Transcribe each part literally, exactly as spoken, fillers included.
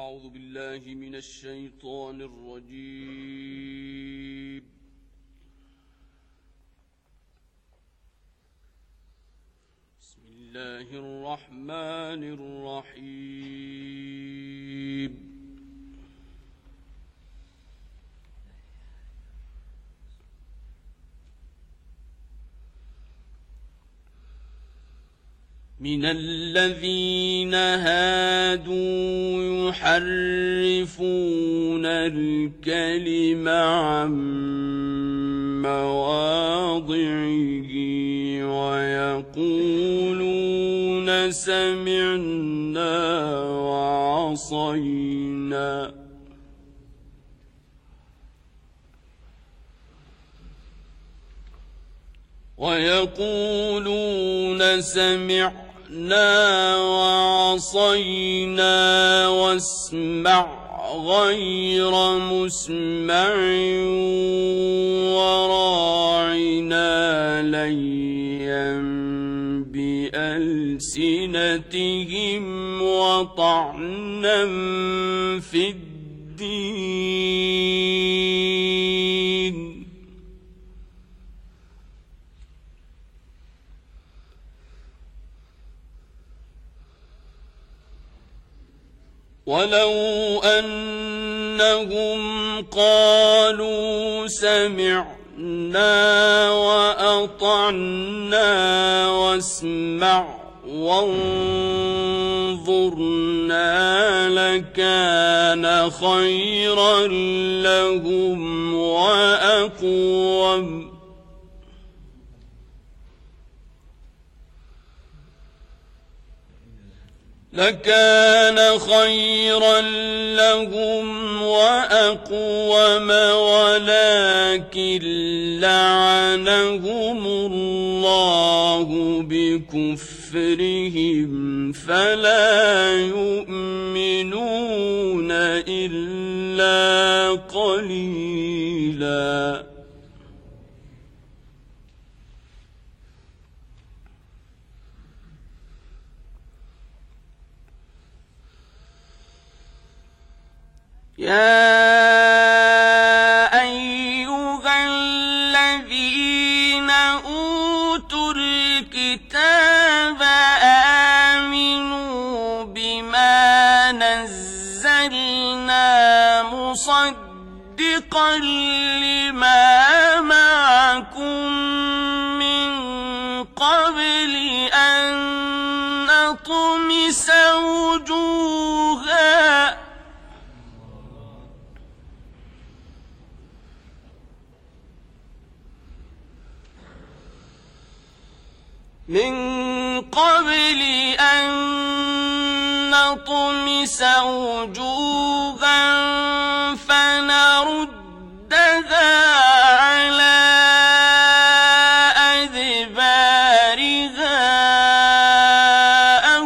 أعوذ بالله من الشيطان الرجيم. بسم الله الرحمن الرحيم. من الذين هادوا يحرفون الكلم عن مواضعه ويقولون سمعنا وعصينا ويقولون سمعنا وعصينا واسمع غير مسمع وراعنا ليا بألسنتهم وطعنا في الدين ولو أنهم قالوا سمعنا وأطعنا واسمع وانظرنا لكان خيرا لهم وأقوم لكان خيرا لهم وأقوم ولكن لعنهم الله بكفرهم فلا يؤمنون إلا قليلا. يا أيها الذين أوتوا الكتاب آمنوا بما نزلنا مصدقا لما معكم من قبل أن نطمس وجوها من قبل أن نطمس وجوها فنردها على أدبارها أو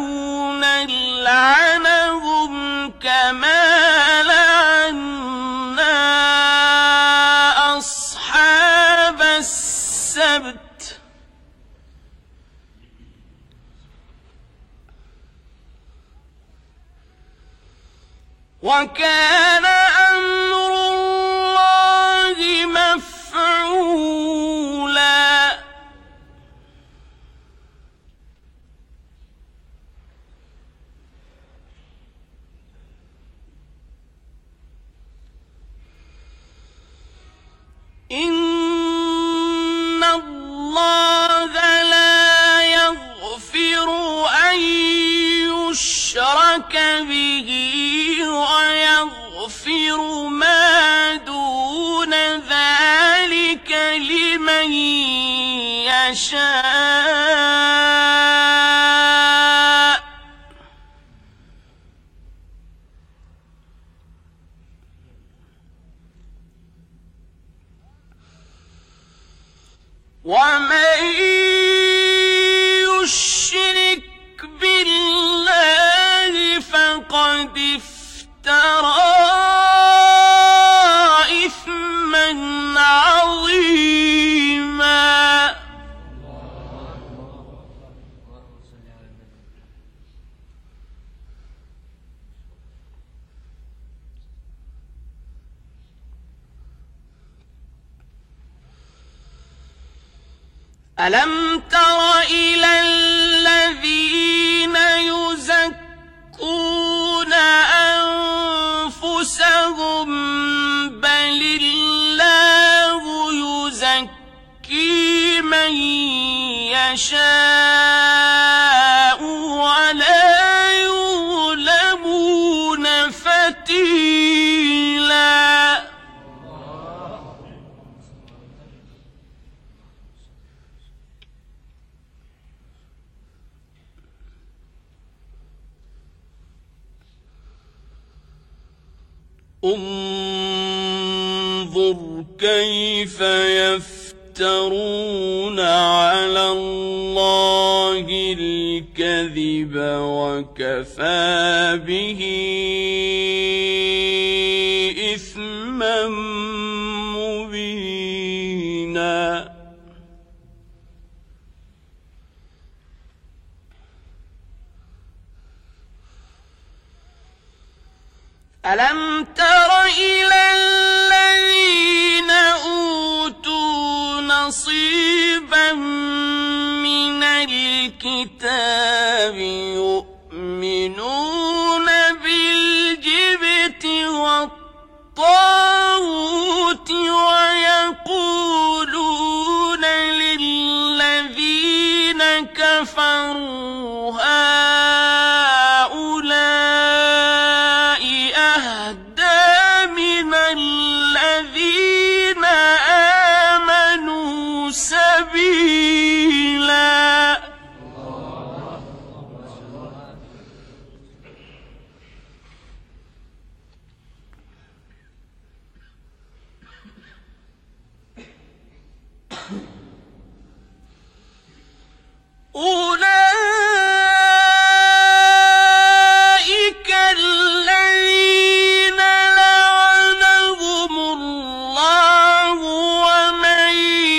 نلعنهم كما لعنا أصحاب السبت وكان أمر الله مفعولا. إن الله لا يغفر أن يشرك به ويغفر ما دون ذلك لمن يشاء ومن يشرك بالله فقد افترى إثما عظيما. ألم تر إلى الذين يزكون أنفسهم بل الله يزكي من يشاء ولا يظلمون فتيلا. انظر كيف يفترون على الله الكذب وكفى به إثما مبينا. ألم تر إلى الذين أوتوا نصيبا من الكتاب يؤمنون بالجبت والطاغوت ويقولون للذين كفروا هؤلاء أهدى من الذين آمنوا سبيلا. أولئك الذين لعنهم الله ومن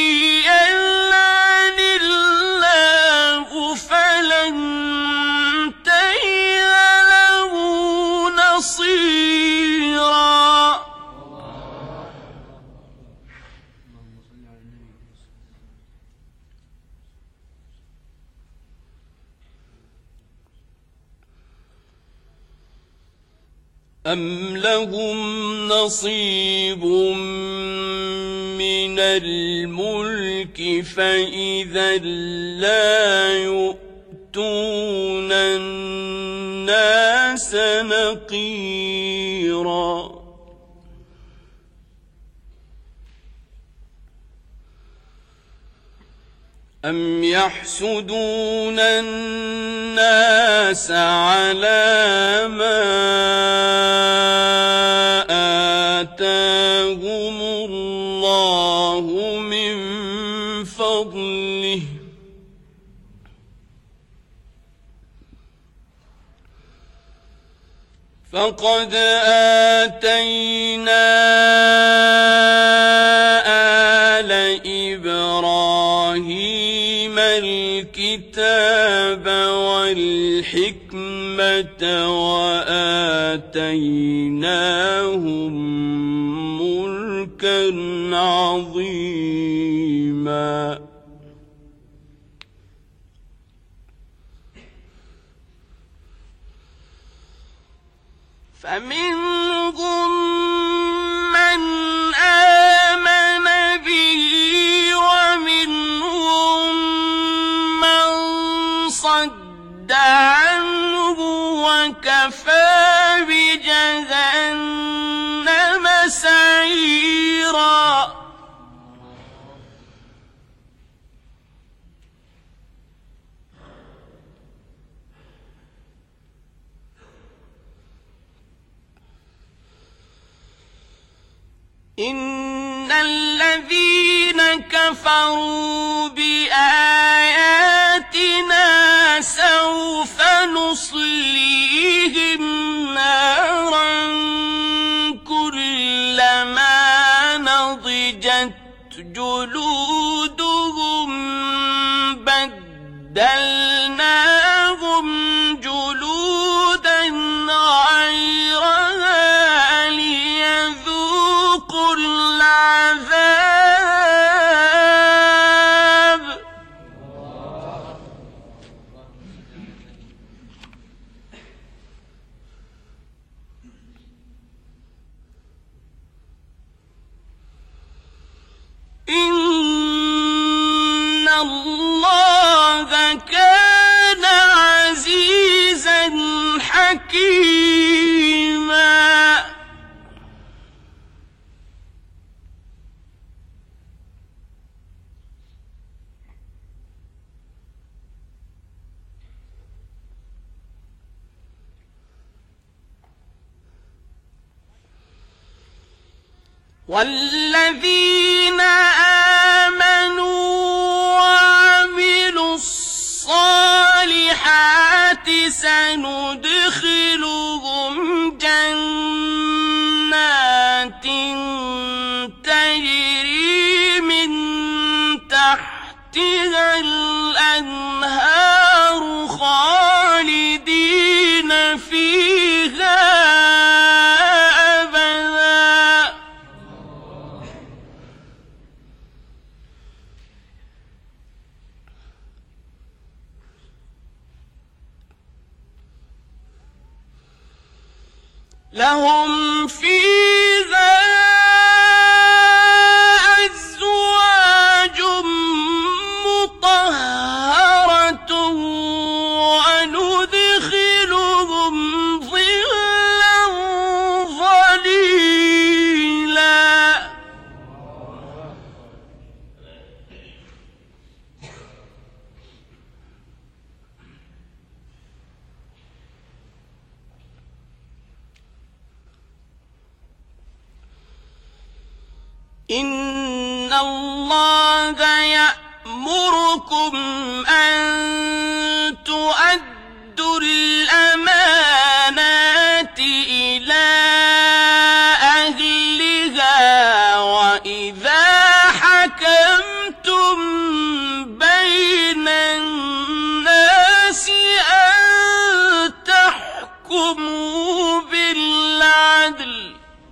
يلعن الله فلن تجد له نصيرا. أم لهم نصيب من الملك فإذا لا يؤتون الناس نقيرا. أم يحسدون الناس على ما آتاهم الله من فضله فقد آتينا آل إبراهيم الكتاب والحكمة وآتيناهم ملكا عظيما. فمنهم من آمن به ومنهم من صد عنه وكفى بجهنم سعيرا. إن الذين كفروا بآياتنا سوف نصليهم نارا كلما نضجت جلودهم بدلناهم جلودا غيرها ليذوقوا العذاب حكيما. والذين آمنوا وعملوا الصالحات سندخلهم جنات تجري من تحتها الأنهار خالدين فيها لهم فيها أزواج مطهرة وندخلهم ظلا ظليلا. إن الله يأمركم أن تؤدوا الأمانات إلى أهلها وإذا حكمتم بين الناس أن تحكموا بالعدل.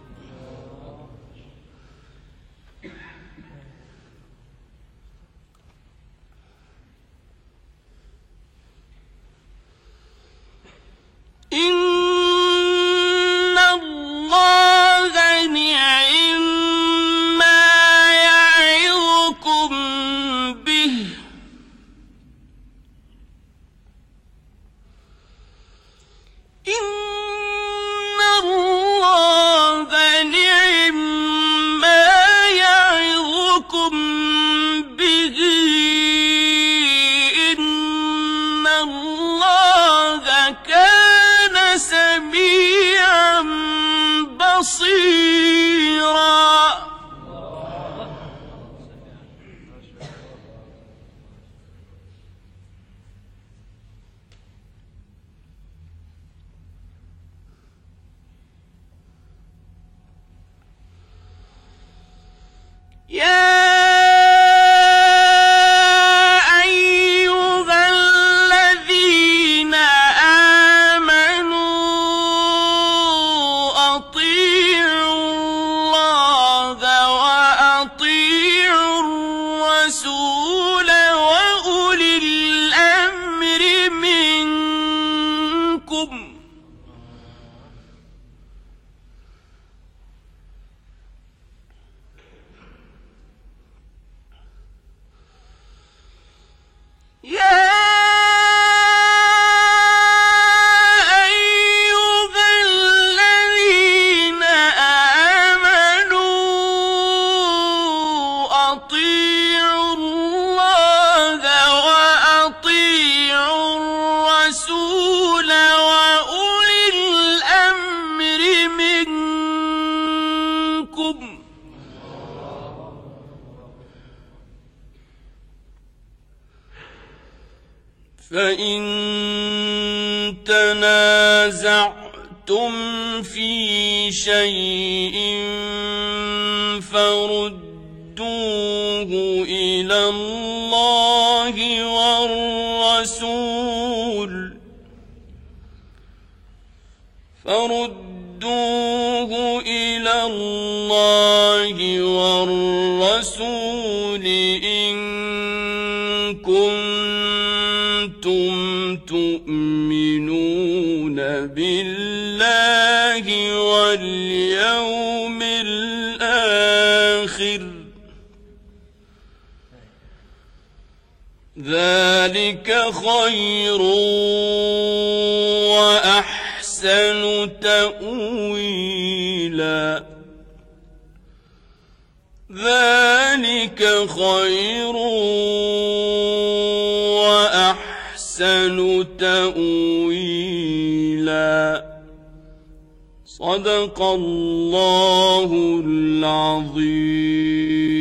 إن الله نعم ما يعظكم به إن الله نعم ما يعظكم به إن الله كان سميعا بصيرا. يا فإن تنازعتم في شيء فردوه إلى الله والرسول فردوه إلى الله والرسول إن كنتم تؤمنون بالله واليوم الآخر ذلك خير وأحسن أحسن تأويلا ذلك خير وأحسن تأويلا صدق الله العظيم.